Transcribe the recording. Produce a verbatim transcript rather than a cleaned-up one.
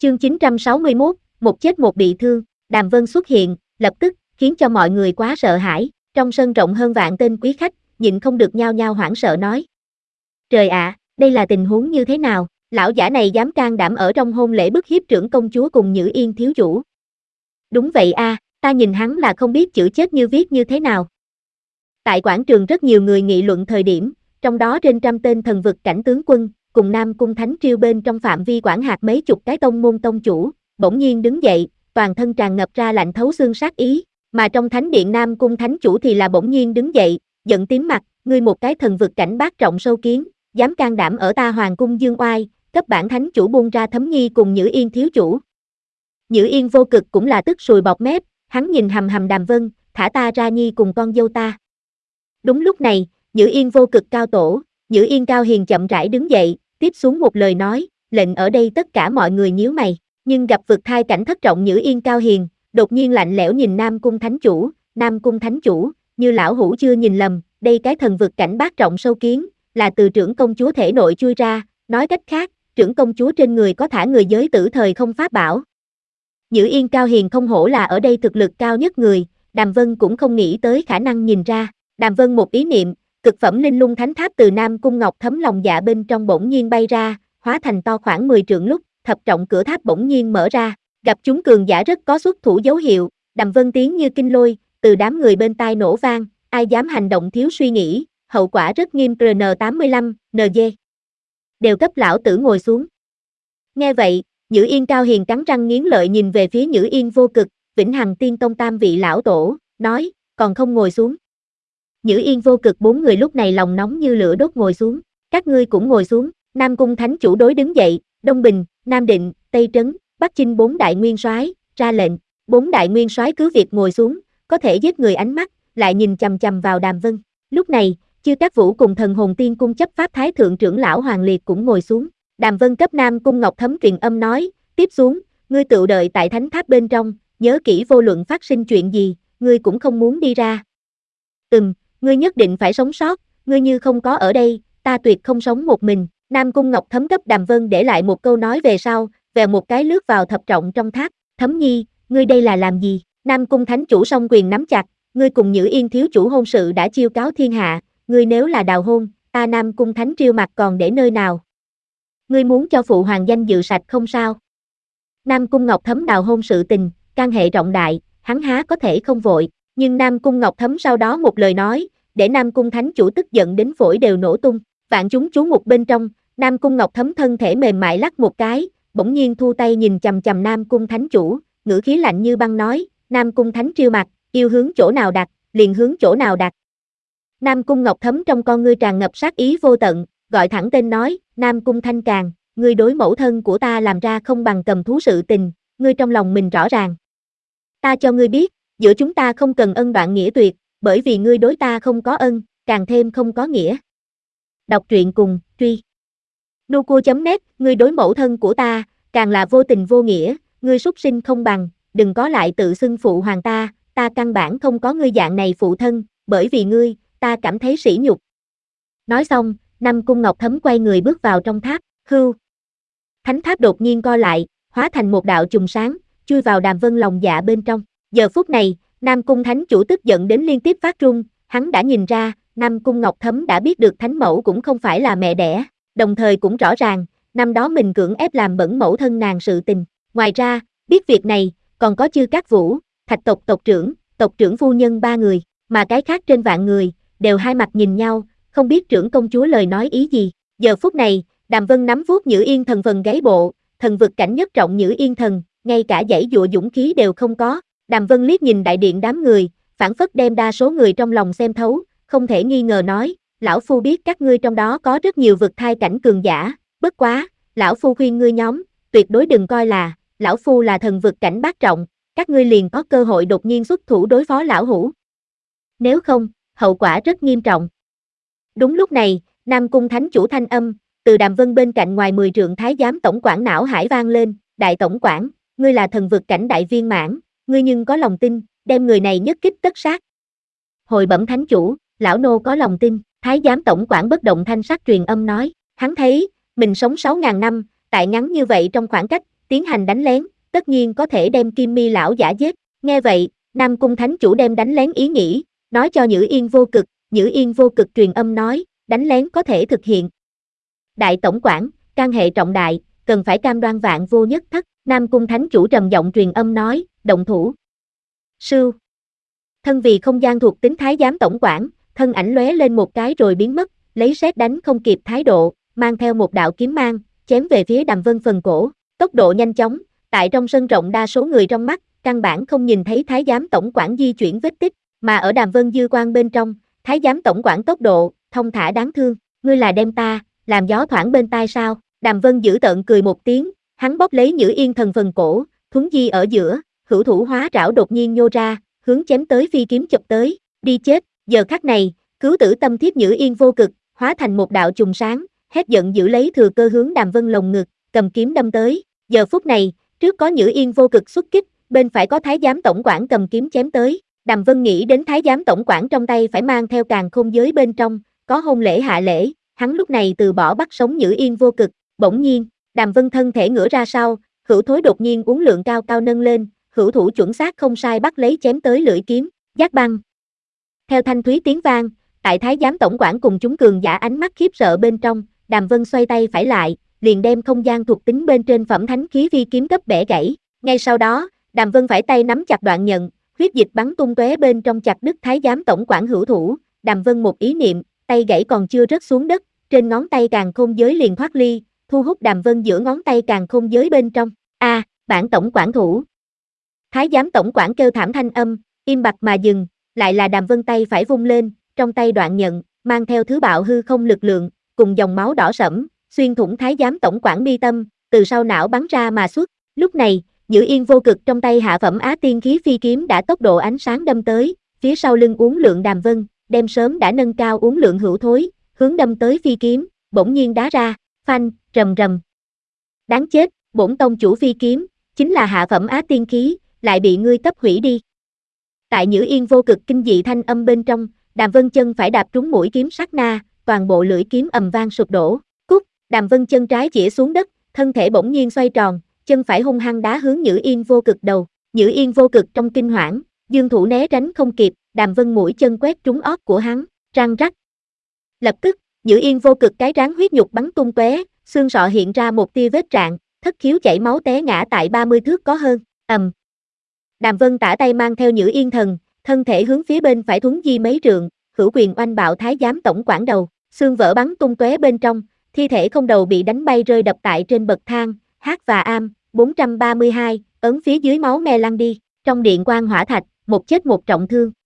Chương chín trăm sáu mươi mốt, một chết một bị thương, Đàm Vân xuất hiện, lập tức, khiến cho mọi người quá sợ hãi, trong sân rộng hơn vạn tên quý khách, nhịn không được nhao nhao hoảng sợ nói. Trời ạ, đây là tình huống như thế nào, lão giả này dám can đảm ở trong hôn lễ bức hiếp trưởng công chúa cùng Nhữ Yên thiếu chủ. Đúng vậy a, ta nhìn hắn là không biết chữ chết như viết như thế nào. Tại quảng trường rất nhiều người nghị luận thời điểm, trong đó trên trăm tên thần vực cảnh tướng quân, cùng Nam Cung Thánh Triều bên trong phạm vi quản hạt mấy chục cái tông môn tông chủ, bỗng nhiên đứng dậy, toàn thân tràn ngập ra lạnh thấu xương sát ý, mà trong thánh điện Nam Cung Thánh Chủ thì là bỗng nhiên đứng dậy, giận tím mặt, ngươi một cái thần vực cảnh bát trọng sâu kiến, dám can đảm ở ta hoàng cung dương oai, cấp bản thánh chủ buông ra Thấm Nhi cùng Nhữ Yên thiếu chủ. Nhữ Yên vô cực cũng là tức sùi bọt mép, hắn nhìn hầm hầm Đàm Vân, thả ta ra nhi cùng con dâu ta. Đúng lúc này, Nhữ Yên vô cực cao tổ, Nhữ Yên cao hiền chậm rãi đứng dậy, tiếp xuống một lời nói, lệnh ở đây tất cả mọi người nhíu mày, nhưng gặp vực thai cảnh thất trọng Nhữ Yên cao hiền, đột nhiên lạnh lẽo nhìn Nam Cung Thánh Chủ, Nam Cung Thánh Chủ, như lão hủ chưa nhìn lầm, đây cái thần vực cảnh bát trọng sâu kiến, là từ trưởng công chúa thể nội chui ra, nói cách khác, trưởng công chúa trên người có thả người giới tử thời không pháp bảo. Nhữ Yên cao hiền không hổ là ở đây thực lực cao nhất người, Đàm Vân cũng không nghĩ tới khả năng nhìn ra, Đàm Vân một ý niệm, cực phẩm linh lung thánh tháp từ Nam Cung Ngọc Thấm lòng dạ bên trong bỗng nhiên bay ra, hóa thành to khoảng mười trượng lúc, thập trọng cửa tháp bỗng nhiên mở ra, gặp chúng cường giả rất có xuất thủ dấu hiệu, Đàm Vân tiếng như kinh lôi, từ đám người bên tai nổ vang, ai dám hành động thiếu suy nghĩ, hậu quả rất nghiêm. R N tám mươi lăm, N G. Đều cấp lão tử ngồi xuống. Nghe vậy, Nhữ Yên cao hiền cắn răng nghiến lợi nhìn về phía Nhữ Yên vô cực, Vĩnh Hằng Tiên Tông tam vị lão tổ, nói, còn không ngồi xuống. Nhữ Yên vô cực bốn người lúc này lòng nóng như lửa đốt ngồi xuống, các ngươi cũng ngồi xuống, Nam Cung Thánh Chủ đối đứng dậy, Đông Bình, Nam Định, Tây Trấn, Bắc Chinh bốn đại nguyên soái, ra lệnh, bốn đại nguyên soái cứ việc ngồi xuống, có thể giết người ánh mắt, lại nhìn chằm chằm vào Đàm Vân. Lúc này, Chư Các Vũ cùng Thần Hồn Tiên Cung chấp pháp thái thượng trưởng lão Hoàng Liệt cũng ngồi xuống. Đàm Vân cấp Nam Cung Ngọc Thấm truyền âm nói, tiếp xuống, ngươi tự đợi tại thánh tháp bên trong, nhớ kỹ vô luận phát sinh chuyện gì, ngươi cũng không muốn đi ra. Ừm, ngươi nhất định phải sống sót, ngươi như không có ở đây, ta tuyệt không sống một mình. Nam Cung Ngọc Thấm cấp Đàm Vân để lại một câu nói về sau, vèo một cái lướt vào thập trọng trong tháp, Thấm Nhi, ngươi đây là làm gì? Nam Cung Thánh Chủ song quyền nắm chặt, ngươi cùng Nhữ Yên thiếu chủ hôn sự đã chiêu cáo thiên hạ, ngươi nếu là đào hôn, ta Nam Cung Thánh Triều mặt còn để nơi nào? Ngươi muốn cho phụ hoàng danh dự sạch không sao? Nam Cung Ngọc Thấm đào hôn sự tình, can hệ trọng đại, hắn há có thể không vội, nhưng Nam Cung Ngọc Thấm sau đó một lời nói, để Nam Cung Thánh Chủ tức giận đến phổi đều nổ tung, vạn chúng chú mục bên trong, Nam Cung Ngọc Thấm thân thể mềm mại lắc một cái, bỗng nhiên thu tay nhìn chằm chằm Nam Cung Thánh Chủ, ngữ khí lạnh như băng nói, Nam Cung Thánh Triều mặt, yêu hướng chỗ nào đặt, liền hướng chỗ nào đặt. Nam Cung Ngọc Thấm trong con ngươi tràn ngập sát ý vô tận, gọi thẳng tên nói, Nam Cung Thanh Càng, ngươi đối mẫu thân của ta làm ra không bằng cầm thú sự tình, ngươi trong lòng mình rõ ràng. Ta cho ngươi biết, giữa chúng ta không cần ân đoạn nghĩa tuyệt, bởi vì ngươi đối ta không có ân, càng thêm không có nghĩa. Đọc truyện cùng, truy. Nucua.net, ngươi đối mẫu thân của ta, càng là vô tình vô nghĩa, ngươi súc sinh không bằng, đừng có lại tự xưng phụ hoàng ta, ta căn bản không có ngươi dạng này phụ thân, bởi vì ngươi, ta cảm thấy sỉ nhục. Nói xong, Nam Cung Ngọc Thấm quay người bước vào trong tháp, hưu. Thánh tháp đột nhiên co lại, hóa thành một đạo chùm sáng, chui vào Đàm Vân lòng dạ bên trong. Giờ phút này, Nam Cung Thánh Chủ tức giận đến liên tiếp phát run, hắn đã nhìn ra, Nam Cung Ngọc Thấm đã biết được thánh mẫu cũng không phải là mẹ đẻ, đồng thời cũng rõ ràng, năm đó mình cưỡng ép làm bẩn mẫu thân nàng sự tình. Ngoài ra, biết việc này, còn có Chư Các Vũ, Thạch tộc tộc trưởng, tộc trưởng phu nhân ba người, mà cái khác trên vạn người, đều hai mặt nhìn nhau, không biết trưởng công chúa lời nói ý gì. Giờ phút này, Đàm Vân nắm vuốt Nhữ Yên thần phần gáy bộ, thần vực cảnh nhất trọng Nhữ Yên thần, ngay cả giãy dụa dũng khí đều không có. Đàm Vân liếc nhìn đại điện đám người, phản phất đem đa số người trong lòng xem thấu, không thể nghi ngờ nói, lão phu biết các ngươi trong đó có rất nhiều vực thai cảnh cường giả, bất quá, lão phu khuyên ngươi nhóm, tuyệt đối đừng coi là, lão phu là thần vực cảnh bát trọng, các ngươi liền có cơ hội đột nhiên xuất thủ đối phó lão hủ. Nếu không, hậu quả rất nghiêm trọng. Đúng lúc này, Nam Cung Thánh Chủ thanh âm, từ Đàm Vân bên cạnh ngoài mười trượng thái giám tổng quản não hải vang lên, đại tổng quản, ngươi là thần vực cảnh đại viên mãn, ngươi nhưng có lòng tin, đem người này nhất kích tất sát. Hồi bẩm Thánh Chủ, lão nô có lòng tin, thái giám tổng quản bất động thanh sắc truyền âm nói, hắn thấy, mình sống sáu ngàn năm, tại ngắn như vậy trong khoảng cách, tiến hành đánh lén, tất nhiên có thể đem Kim Mi lão giả giết. Nghe vậy, Nam Cung Thánh Chủ đem đánh lén ý nghĩ, nói cho Nhữ Yên Vô Cực, Nhữ Yên Vô Cực truyền âm nói, đánh lén có thể thực hiện. Đại tổng quản, can hệ trọng đại, cần phải cam đoan vạn vô nhất thất. Nam Cung Thánh Chủ trầm giọng truyền âm nói, động thủ. Sưu. Thân vì không gian thuộc tính thái giám tổng quản, thân ảnh lóe lên một cái rồi biến mất, lấy sét đánh không kịp thái độ, mang theo một đạo kiếm mang, chém về phía Đàm Vân phần cổ. Tốc độ nhanh chóng, tại trong sân rộng đa số người trong mắt, căn bản không nhìn thấy thái giám tổng quản di chuyển vết tích, mà ở Đàm Vân dư quan bên trong, thái giám tổng quản tốc độ, thông thả đáng thương, ngươi là đem ta, làm gió thoảng bên tai sao? Đàm Vân dữ tợn cười một tiếng, hắn bóp lấy Nhữ Yên thần phần cổ, thuấn di ở giữa, hữu thủ hóa trảo đột nhiên nhô ra, hướng chém tới phi kiếm chụp tới, đi chết. Giờ khắc này, cứu tử tâm thiết Nhữ Yên Vô Cực, hóa thành một đạo chùm sáng, hét giận giữ lấy thừa cơ hướng Đàm Vân lồng ngực, cầm kiếm đâm tới. Giờ phút này, trước có Nhữ Yên Vô Cực xuất kích, bên phải có thái giám tổng quản cầm kiếm chém tới. Đàm Vân nghĩ đến thái giám tổng quản trong tay phải mang theo càn khôn giới bên trong, có hôn lễ hạ lễ, hắn lúc này từ bỏ bắt sống Nhữ Yên Vô Cực. Bỗng nhiên, Đàm Vân thân thể ngửa ra sau, hữu thối đột nhiên uốn lượn cao cao nâng lên, hữu thủ chuẩn xác không sai bắt lấy chém tới lưỡi kiếm, giác băng. Theo thanh thúy tiếng vang, tại thái giám tổng quản cùng chúng cường giả ánh mắt khiếp sợ bên trong, Đàm Vân xoay tay phải lại, liền đem không gian thuộc tính bên trên phẩm thánh khí vi kiếm cấp bẻ gãy. Ngay sau đó, Đàm Vân phải tay nắm chặt đoạn nhận, huyết dịch bắn tung tóe bên trong chặt đứt thái giám tổng quản hữu thủ. Đàm Vân một ý niệm, tay gãy còn chưa rớt xuống đất, trên ngón tay càn khôn giới liền thoát ly, thu hút Đàm Vân giữa ngón tay càn khôn giới bên trong. A, à, bản tổng quản thủ. Thái giám tổng quản kêu thảm thanh âm, im bặt mà dừng, lại là Đàm Vân tay phải vung lên, trong tay đoạn nhận, mang theo thứ bạo hư không lực lượng, cùng dòng máu đỏ sẫm, xuyên thủng thái giám tổng quản mi tâm, từ sau não bắn ra mà xuất. Lúc này, Nhữ Yên Vô Cực trong tay hạ phẩm á tiên khí phi kiếm đã tốc độ ánh sáng đâm tới, phía sau lưng uốn lượn Đàm Vân, đem sớm đã nâng cao uốn lượn hữu thối, hướng đâm tới phi kiếm, bỗng nhiên đá ra, phanh, rầm rầm. Đáng chết, bổn tông chủ phi kiếm, chính là hạ phẩm á tiên khí, lại bị ngươi cấp hủy đi. Tại Nhữ Yên Vô Cực kinh dị thanh âm bên trong, Đàm Vân chân phải đạp trúng mũi kiếm sát na, toàn bộ lưỡi kiếm ầm vang sụp đổ. Cút, Đàm Vân chân trái chĩa xuống đất, thân thể bỗng nhiên xoay tròn, chân phải hung hăng đá hướng Nhữ Yên Vô Cực đầu. Nhữ Yên Vô Cực trong kinh hoảng, dương thủ né tránh không kịp, Đàm Vân mũi chân quét trúng ót của hắn, răng rắc. Lập tức, Nhữ Yên Vô Cực cái trán huyết nhục bắn tung tóe, xương sọ hiện ra một tia vết rạn, thất khiếu chảy máu té ngã tại ba mươi thước có hơn. Ầm. Đàm Vân tả tay mang theo Nhữ Yên thần, thân thể hướng phía bên phải thuấn di mấy trượng, hữu quyền oanh bạo thái giám tổng quản đầu, xương vỡ bắn tung tóe bên trong, thi thể không đầu bị đánh bay rơi đập tại trên bậc thang. H và Am, bốn trăm ba mươi hai, ấn phía dưới máu me lăn đi. Trong điện quan hỏa thạch, một chết một trọng thương.